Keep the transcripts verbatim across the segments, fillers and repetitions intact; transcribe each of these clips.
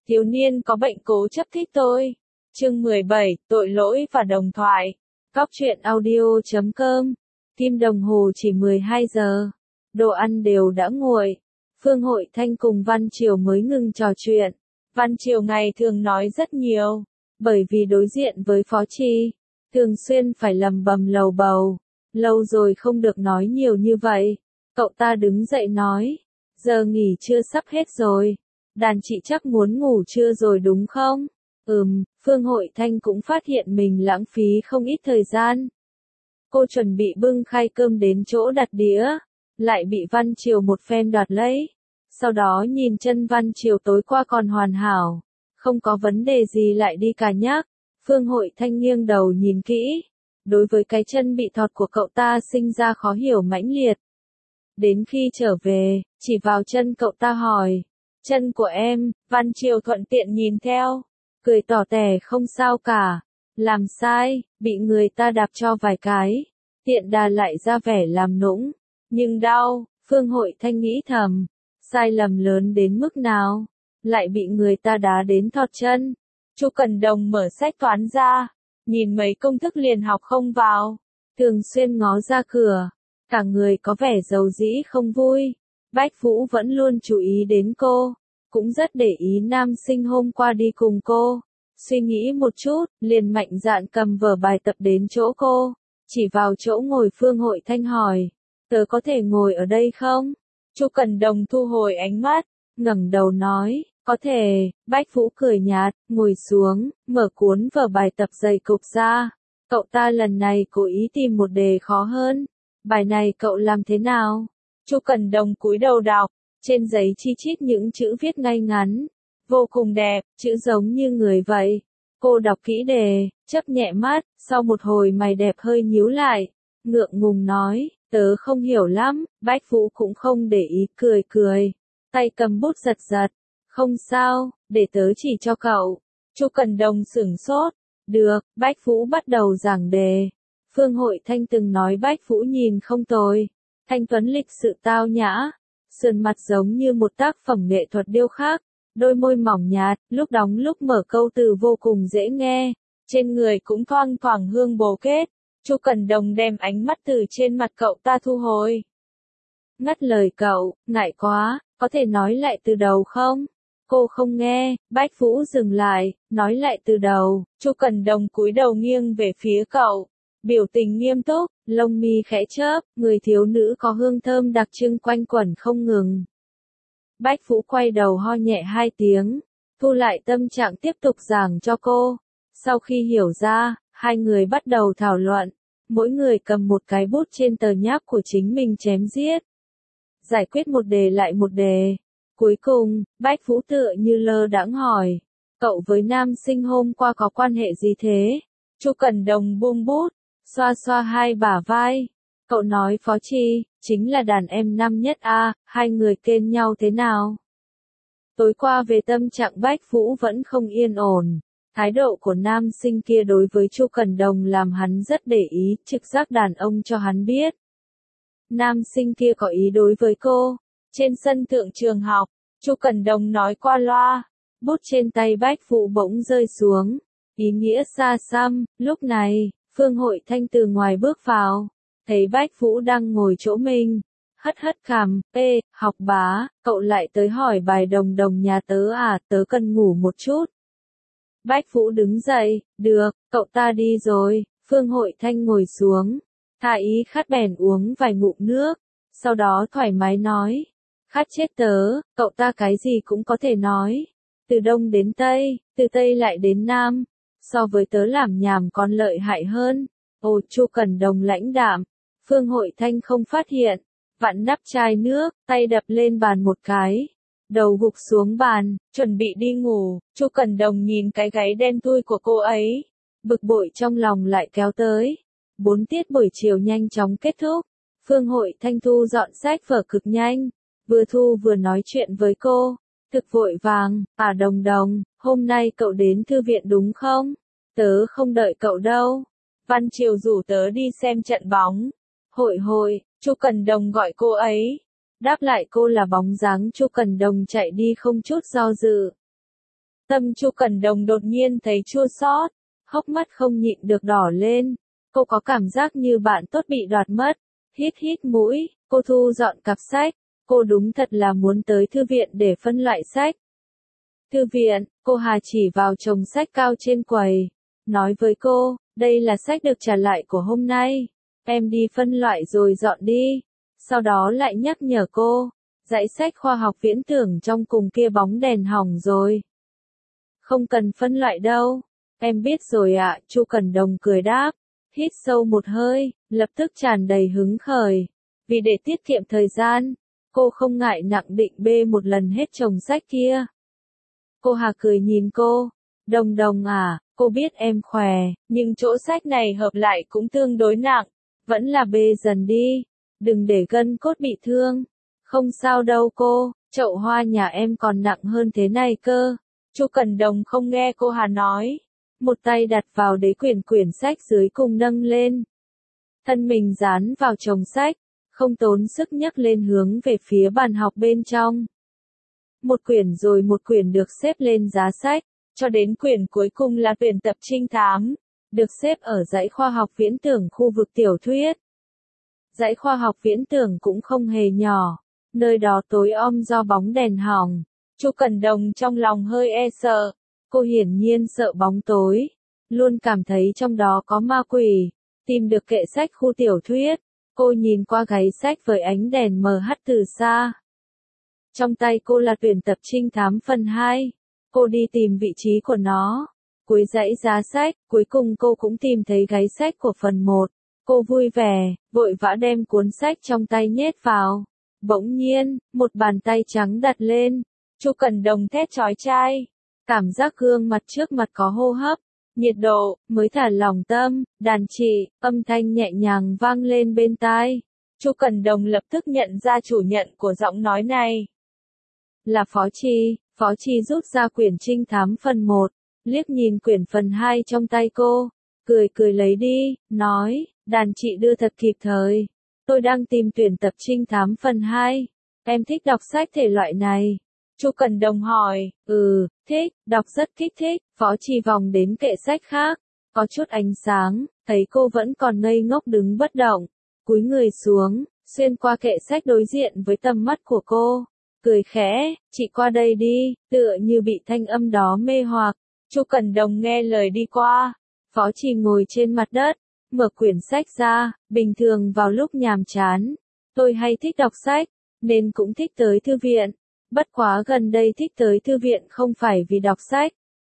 thiếu niên có bệnh cố chấp thích tôi. Chương mười bảy, tội lỗi và đồng thoại. Góc truyện audio chấm com. Kim đồng hồ chỉ mười hai giờ. Đồ ăn đều đã nguội. Phương Hội Thanh cùng Văn Triều mới ngừng trò chuyện. Văn Triều ngày thường nói rất nhiều. Bởi vì đối diện với Phó Chi, thường xuyên phải lầm bầm lầu bầu. Lâu rồi không được nói nhiều như vậy. Cậu ta đứng dậy nói. Giờ nghỉ trưa sắp hết rồi. Đàn chị chắc muốn ngủ trưa rồi đúng không? Ừm, Phương Hội Thanh cũng phát hiện mình lãng phí không ít thời gian. Cô chuẩn bị bưng khay cơm đến chỗ đặt đĩa, lại bị Văn Triều một phen đoạt lấy. Sau đó nhìn chân Văn Triều tối qua còn hoàn hảo, không có vấn đề gì lại đi cà nhắc. Phương Hội Thanh nghiêng đầu nhìn kỹ, đối với cái chân bị thọt của cậu ta sinh ra khó hiểu mãnh liệt. Đến khi trở về, chỉ vào chân cậu ta hỏi, chân của em, Văn Triều thuận tiện nhìn theo, cười tỏ tẻ không sao cả, làm sai, bị người ta đạp cho vài cái, tiện đà lại ra vẻ làm nũng, nhưng đau. Phương Hội Thanh nghĩ thầm, sai lầm lớn đến mức nào, lại bị người ta đá đến thọt chân. Chu Cần Đồng mở sách toán ra, nhìn mấy công thức liền học không vào, thường xuyên ngó ra cửa, cả người có vẻ dầu dĩ không vui. Bách Vũ vẫn luôn chú ý đến cô, cũng rất để ý nam sinh hôm qua đi cùng cô. Suy nghĩ một chút, liền mạnh dạn cầm vở bài tập đến chỗ cô, chỉ vào chỗ ngồi Phương Hội Thanh hỏi, tớ có thể ngồi ở đây không? Chu Cần Đồng thu hồi ánh mắt, ngẩng đầu nói, có thể. Bách Vũ cười nhạt, ngồi xuống, mở cuốn vở bài tập dày cục ra. Cậu ta lần này cố ý tìm một đề khó hơn. Bài này cậu làm thế nào? Chu Cần Đồng cúi đầu đọc, trên giấy chi chít những chữ viết ngay ngắn, vô cùng đẹp, chữ giống như người vậy. Cô đọc kỹ đề, chớp nhẹ mắt, sau một hồi mày đẹp hơi nhíu lại, ngượng ngùng nói, tớ không hiểu lắm. Bách Vũ cũng không để ý, cười cười, tay cầm bút giật giật, không sao, để tớ chỉ cho cậu. Chu Cần Đồng sửng sốt, được. Bách Vũ bắt đầu giảng đề. Phương Hội Thanh từng nói Bách Vũ nhìn không tồi, thanh tuấn lịch sự tao nhã, sườn mặt giống như một tác phẩm nghệ thuật điêu khắc, đôi môi mỏng nhạt, lúc đóng lúc mở câu từ vô cùng dễ nghe, trên người cũng thoang thoảng hương bồ kết. Chu Cần Đồng đem ánh mắt từ trên mặt cậu ta thu hồi. Ngắt lời cậu, ngại quá, có thể nói lại từ đầu không? Cô không nghe. Bách Vũ dừng lại, nói lại từ đầu. Chu Cần Đồng cúi đầu nghiêng về phía cậu, biểu tình nghiêm túc, lông mi khẽ chớp, người thiếu nữ có hương thơm đặc trưng quanh quẩn không ngừng. Bách Vũ quay đầu ho nhẹ hai tiếng, thu lại tâm trạng tiếp tục giảng cho cô. Sau khi hiểu ra, hai người bắt đầu thảo luận, mỗi người cầm một cái bút trên tờ nháp của chính mình chém giết, giải quyết một đề lại một đề. Cuối cùng, Bách Vũ tựa như lơ đãng hỏi, cậu với nam sinh hôm qua có quan hệ gì thế? Chu Cần Đồng buông bút, xoa xoa hai bả vai. Cậu nói Phó Chi, chính là đàn em năm nhất a, hai người kên nhau thế nào? Tối qua về tâm trạng Bách Vũ vẫn không yên ổn. Thái độ của nam sinh kia đối với Chu Cần Đồng làm hắn rất để ý, trực giác đàn ông cho hắn biết. Nam sinh kia có ý đối với cô. Trên sân thượng trường học, Chu Cần Đồng nói qua loa, bút trên tay Bách Vũ bỗng rơi xuống, ý nghĩa xa xăm. Lúc này, Phương Hội Thanh từ ngoài bước vào, thấy Bách Vũ đang ngồi chỗ mình, hất hất cằm, ê, học bá, cậu lại tới hỏi bài đồng đồng nhà tớ à, tớ cần ngủ một chút. Bách Vũ đứng dậy, được, cậu ta đi rồi. Phương Hội Thanh ngồi xuống, tha ý khát bèn uống vài ngụm nước, sau đó thoải mái nói, khát chết tớ. Cậu ta cái gì cũng có thể nói, từ Đông đến Tây, từ Tây lại đến Nam, so với tớ làm nhảm còn lợi hại hơn. Ồ, Chu Cần Đồng lãnh đạm. Phương Hội Thanh không phát hiện, vặn nắp chai nước, tay đập lên bàn một cái, đầu gục xuống bàn, chuẩn bị đi ngủ. Chu Cần Đồng nhìn cái gáy đen thui của cô ấy, bực bội trong lòng lại kéo tới. Bốn tiết buổi chiều nhanh chóng kết thúc. Phương Hội Thanh thu dọn sách vở cực nhanh, vừa thu vừa nói chuyện với cô, thực vội vàng. À Đồng Đồng, hôm nay cậu đến thư viện đúng không? Tớ không đợi cậu đâu. Văn Triều rủ tớ đi xem trận bóng. Hội hội, Chu Cần Đồng gọi cô ấy. Đáp lại cô là bóng dáng Chu Cần Đồng chạy đi không chút do dự. Tâm Chu Cẩn Đồng đột nhiên thấy chua xót, hốc mắt không nhịn được đỏ lên. Cô có cảm giác như bạn tốt bị đoạt mất. Hít hít mũi, cô thu dọn cặp sách. Cô đúng thật là muốn tới thư viện để phân loại sách. Thư viện, cô Hà chỉ vào chồng sách cao trên quầy. Nói với cô, đây là sách được trả lại của hôm nay. Em đi phân loại rồi dọn đi. Sau đó lại nhắc nhở cô, dãy sách khoa học viễn tưởng trong cùng kia bóng đèn hỏng rồi. Không cần phân loại đâu. Em biết rồi ạ, Chu Cẩn Đồng cười đáp. Hít sâu một hơi, lập tức tràn đầy hứng khởi. Vì để tiết kiệm thời gian, cô không ngại nặng định bê một lần hết chồng sách kia. Cô Hà cười nhìn cô. Đồng Đồng à, cô biết em khỏe, nhưng chỗ sách này hợp lại cũng tương đối nặng. Vẫn là bê dần đi. Đừng để gân cốt bị thương. Không sao đâu cô, chậu hoa nhà em còn nặng hơn thế này cơ. Chu Cẩn Đồng không nghe cô Hà nói. Một tay đặt vào đế quyển quyển sách dưới cùng nâng lên. Thân mình dán vào chồng sách, không tốn sức nhấc lên hướng về phía bàn học bên trong. Một quyển rồi một quyển được xếp lên giá sách, cho đến quyển cuối cùng là tuyển tập trinh thám, được xếp ở dãy khoa học viễn tưởng khu vực tiểu thuyết. Dãy khoa học viễn tưởng cũng không hề nhỏ, nơi đó tối om do bóng đèn hỏng. Chu Cẩn Đồng trong lòng hơi e sợ, cô hiển nhiên sợ bóng tối, luôn cảm thấy trong đó có ma quỷ. Tìm được kệ sách khu tiểu thuyết, cô nhìn qua gáy sách với ánh đèn mờ hắt từ xa. Trong tay cô là tuyển tập trinh thám phần hai, cô đi tìm vị trí của nó. Cuối dãy giá sách, cuối cùng cô cũng tìm thấy gáy sách của phần một. Cô vui vẻ, vội vã đem cuốn sách trong tay nhét vào. Bỗng nhiên, một bàn tay trắng đặt lên. Chu Cẩn Đồng thét chói tai. Cảm giác gương mặt trước mặt có hô hấp, nhiệt độ, mới thả lỏng tâm, đàn chị, âm thanh nhẹ nhàng vang lên bên tai. Chu Cẩn Đồng lập tức nhận ra chủ nhận của giọng nói này. Là Phó Chi. Phó Chi rút ra quyển trinh thám phần một, liếc nhìn quyển phần hai trong tay cô, cười cười lấy đi, nói, đàn chị đưa thật kịp thời. Tôi đang tìm tuyển tập trinh thám phần hai. Em thích đọc sách thể loại này. Chu Cẩn Đồng hỏi, ừ, thích, đọc rất kích thích. Phó Chi vòng đến kệ sách khác, có chút ánh sáng, thấy cô vẫn còn ngây ngốc đứng bất động, cúi người xuống, xuyên qua kệ sách đối diện với tầm mắt của cô, cười khẽ, chị qua đây đi, tựa như bị thanh âm đó mê hoặc. Chu Cẩn Đồng nghe lời đi qua. Phó Chi ngồi trên mặt đất, mở quyển sách ra. Bình thường vào lúc nhàm chán, tôi hay thích đọc sách, nên cũng thích tới thư viện. Bất quá gần đây thích tới thư viện không phải vì đọc sách.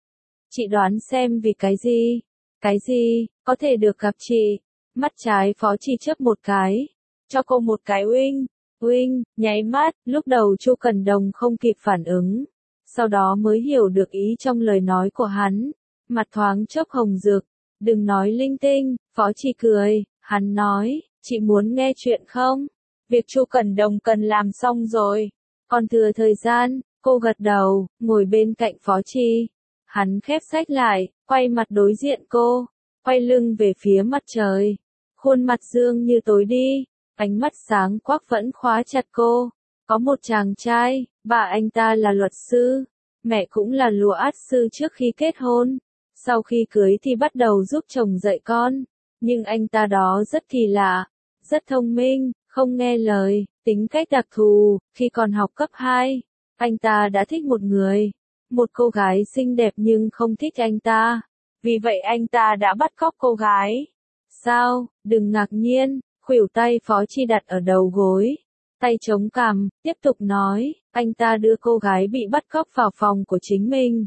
Chị đoán xem vì cái gì? Cái gì, có thể được gặp chị? Mắt trái Phó Chi chớp một cái. Cho cô một cái uinh. Uinh, nháy mắt, lúc đầu Chu Cẩn Đồng không kịp phản ứng. Sau đó mới hiểu được ý trong lời nói của hắn. Mặt thoáng chốc hồng rực. Đừng nói linh tinh, Phó Chi cười. Hắn nói, chị muốn nghe chuyện không? Việc Chu Cẩn Đồng cần làm xong rồi. Còn thừa thời gian, cô gật đầu, ngồi bên cạnh Phó Chi. Hắn khép sách lại, quay mặt đối diện cô, quay lưng về phía mặt trời. Khuôn mặt dương như tối đi, ánh mắt sáng quắc vẫn khóa chặt cô. Có một chàng trai, bà anh ta là luật sư, mẹ cũng là lùa át sư trước khi kết hôn. Sau khi cưới thì bắt đầu giúp chồng dạy con. Nhưng anh ta đó rất kỳ lạ, rất thông minh, không nghe lời, tính cách đặc thù. Khi còn học cấp hai, anh ta đã thích một người. Một cô gái xinh đẹp nhưng không thích anh ta. Vì vậy anh ta đã bắt cóc cô gái. Sao, đừng ngạc nhiên, khuỷu tay Phó Chi đặt ở đầu gối. Tay chống cằm, tiếp tục nói, anh ta đưa cô gái bị bắt cóc vào phòng của chính mình.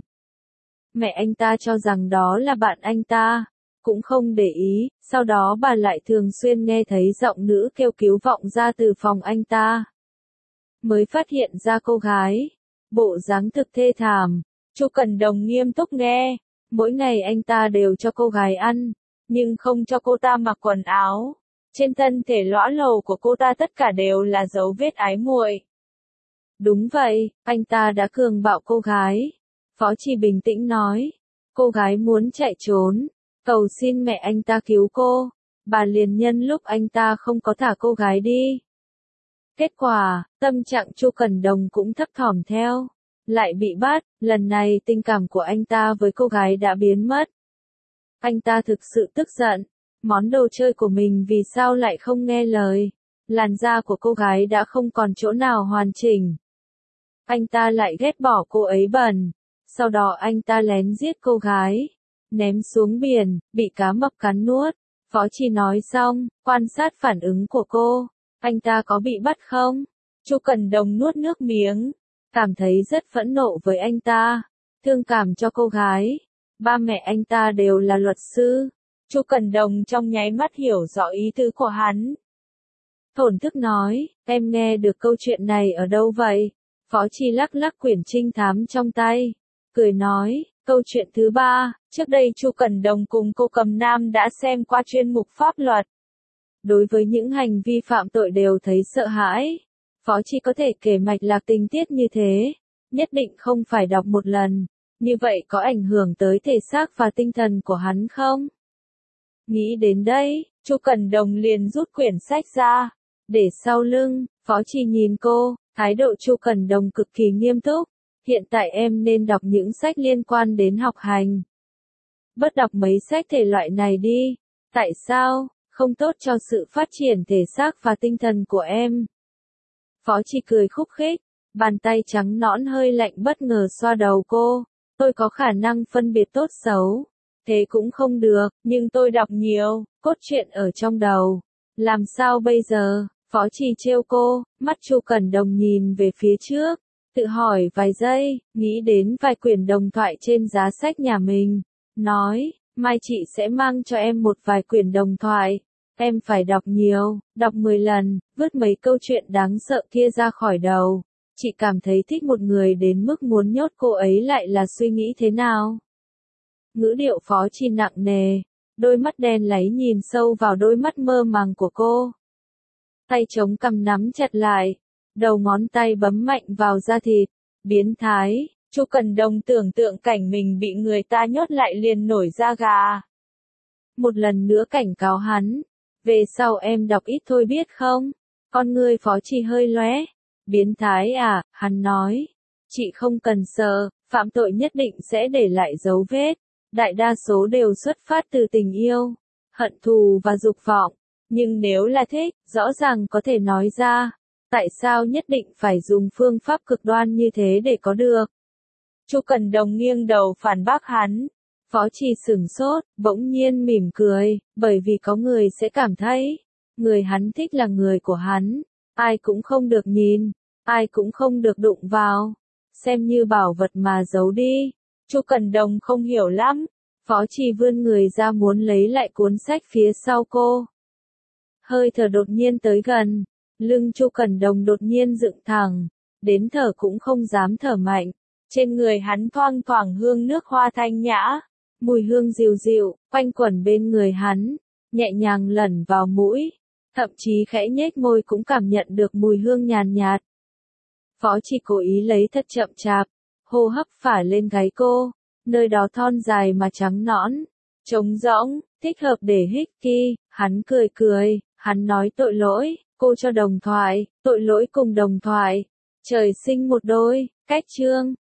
Mẹ anh ta cho rằng đó là bạn anh ta, cũng không để ý, sau đó bà lại thường xuyên nghe thấy giọng nữ kêu cứu vọng ra từ phòng anh ta. Mới phát hiện ra cô gái, bộ dáng thực thê thảm. Chu Cẩn Đồng nghiêm túc nghe, mỗi ngày anh ta đều cho cô gái ăn, nhưng không cho cô ta mặc quần áo. Trên thân thể lõa lồ của cô ta tất cả đều là dấu vết ái muội. Đúng vậy, anh ta đã cường bạo cô gái. Phó Chi bình tĩnh nói, cô gái muốn chạy trốn, cầu xin mẹ anh ta cứu cô. Bà liền nhân lúc anh ta không có thả cô gái đi. Kết quả, tâm trạng Chu Cẩn Đồng cũng thấp thỏm theo. lại bị bắt, lần này tình cảm của anh ta với cô gái đã biến mất. Anh ta thực sự tức giận, món đồ chơi của mình vì sao lại không nghe lời, làn da của cô gái đã không còn chỗ nào hoàn chỉnh. Anh ta lại ghét bỏ cô ấy bẩn, sau đó anh ta lén giết cô gái, ném xuống biển, bị cá mập cắn nuốt. Phó Chi nói xong, quan sát phản ứng của cô, anh ta có bị bắt không? Chu Cẩn Đồng nuốt nước miếng, cảm thấy rất phẫn nộ với anh ta, thương cảm cho cô gái. Ba mẹ anh ta đều là luật sư. Chu Cẩn Đồng trong nháy mắt hiểu rõ ý tứ của hắn. Thổn thức nói, em nghe được câu chuyện này ở đâu vậy? Phó Chi lắc lắc quyển trinh thám trong tay, cười nói, câu chuyện thứ ba, trước đây Chu Cẩn Đồng cùng cô Cầm Nam đã xem qua chuyên mục pháp luật. Đối với những hành vi phạm tội đều thấy sợ hãi. Phó Chi có thể kể mạch lạc tình tiết như thế, nhất định không phải đọc một lần, như vậy có ảnh hưởng tới thể xác và tinh thần của hắn không? Nghĩ đến đây, Chu Cẩn Đồng liền rút quyển sách ra, để sau lưng. Phó Chi nhìn cô, thái độ Chu Cẩn Đồng cực kỳ nghiêm túc. Hiện tại em nên đọc những sách liên quan đến học hành. Bớt đọc mấy sách thể loại này đi. Tại sao? Không tốt cho sự phát triển thể xác và tinh thần của em. Phó Chi cười khúc khích, bàn tay trắng nõn hơi lạnh bất ngờ xoa đầu cô. Tôi có khả năng phân biệt tốt xấu. Thế cũng không được, nhưng tôi đọc nhiều, cốt truyện ở trong đầu. Làm sao bây giờ? Phó Chi trêu cô, mắt Chu Cẩn Đồng nhìn về phía trước, tự hỏi vài giây, nghĩ đến vài quyển đồng thoại trên giá sách nhà mình, nói, mai chị sẽ mang cho em một vài quyển đồng thoại, em phải đọc nhiều, đọc mười lần, vứt mấy câu chuyện đáng sợ kia ra khỏi đầu. Chị cảm thấy thích một người đến mức muốn nhốt cô ấy lại là suy nghĩ thế nào? Ngữ điệu Phó Chi nặng nề, đôi mắt đen láy nhìn sâu vào đôi mắt mơ màng của cô. Tay chống cằm nắm chặt lại, đầu ngón tay bấm mạnh vào da thịt, biến thái. Chu Cẩn Đồng tưởng tượng cảnh mình bị người ta nhốt lại liền nổi da gà. Một lần nữa cảnh cáo hắn, về sau em đọc ít thôi biết không? Con ngươi Phó Chi hơi lóe. Biến thái à, hắn nói. Chị không cần sợ, phạm tội nhất định sẽ để lại dấu vết. Đại đa số đều xuất phát từ tình yêu, hận thù và dục vọng. Nhưng nếu là thích, rõ ràng có thể nói ra. Tại sao nhất định phải dùng phương pháp cực đoan như thế để có được? Chu Cẩn Đồng nghiêng đầu phản bác hắn. Phó Chi sửng sốt, bỗng nhiên mỉm cười, bởi vì có người sẽ cảm thấy, người hắn thích là người của hắn. Ai cũng không được nhìn, ai cũng không được đụng vào. Xem như bảo vật mà giấu đi. Chu Cẩn Đồng không hiểu lắm. Phó Chi vươn người ra muốn lấy lại cuốn sách phía sau cô. Hơi thở đột nhiên tới gần, lưng Chu Cẩn Đồng đột nhiên dựng thẳng, đến thở cũng không dám thở mạnh. Trên người hắn thoang thoảng hương nước hoa thanh nhã, mùi hương dịu dịu, quanh quẩn bên người hắn, nhẹ nhàng lẩn vào mũi, thậm chí khẽ nhếch môi cũng cảm nhận được mùi hương nhàn nhạt. Phó Chi cố ý lấy thật chậm chạp, hô hấp phả lên gáy cô, nơi đó thon dài mà trắng nõn, trống rỗng, thích hợp để hít ki. Hắn cười cười, hắn nói tội lỗi, cô cho đồng thoại, tội lỗi cùng đồng thoại, trời sinh một đôi. Cách chương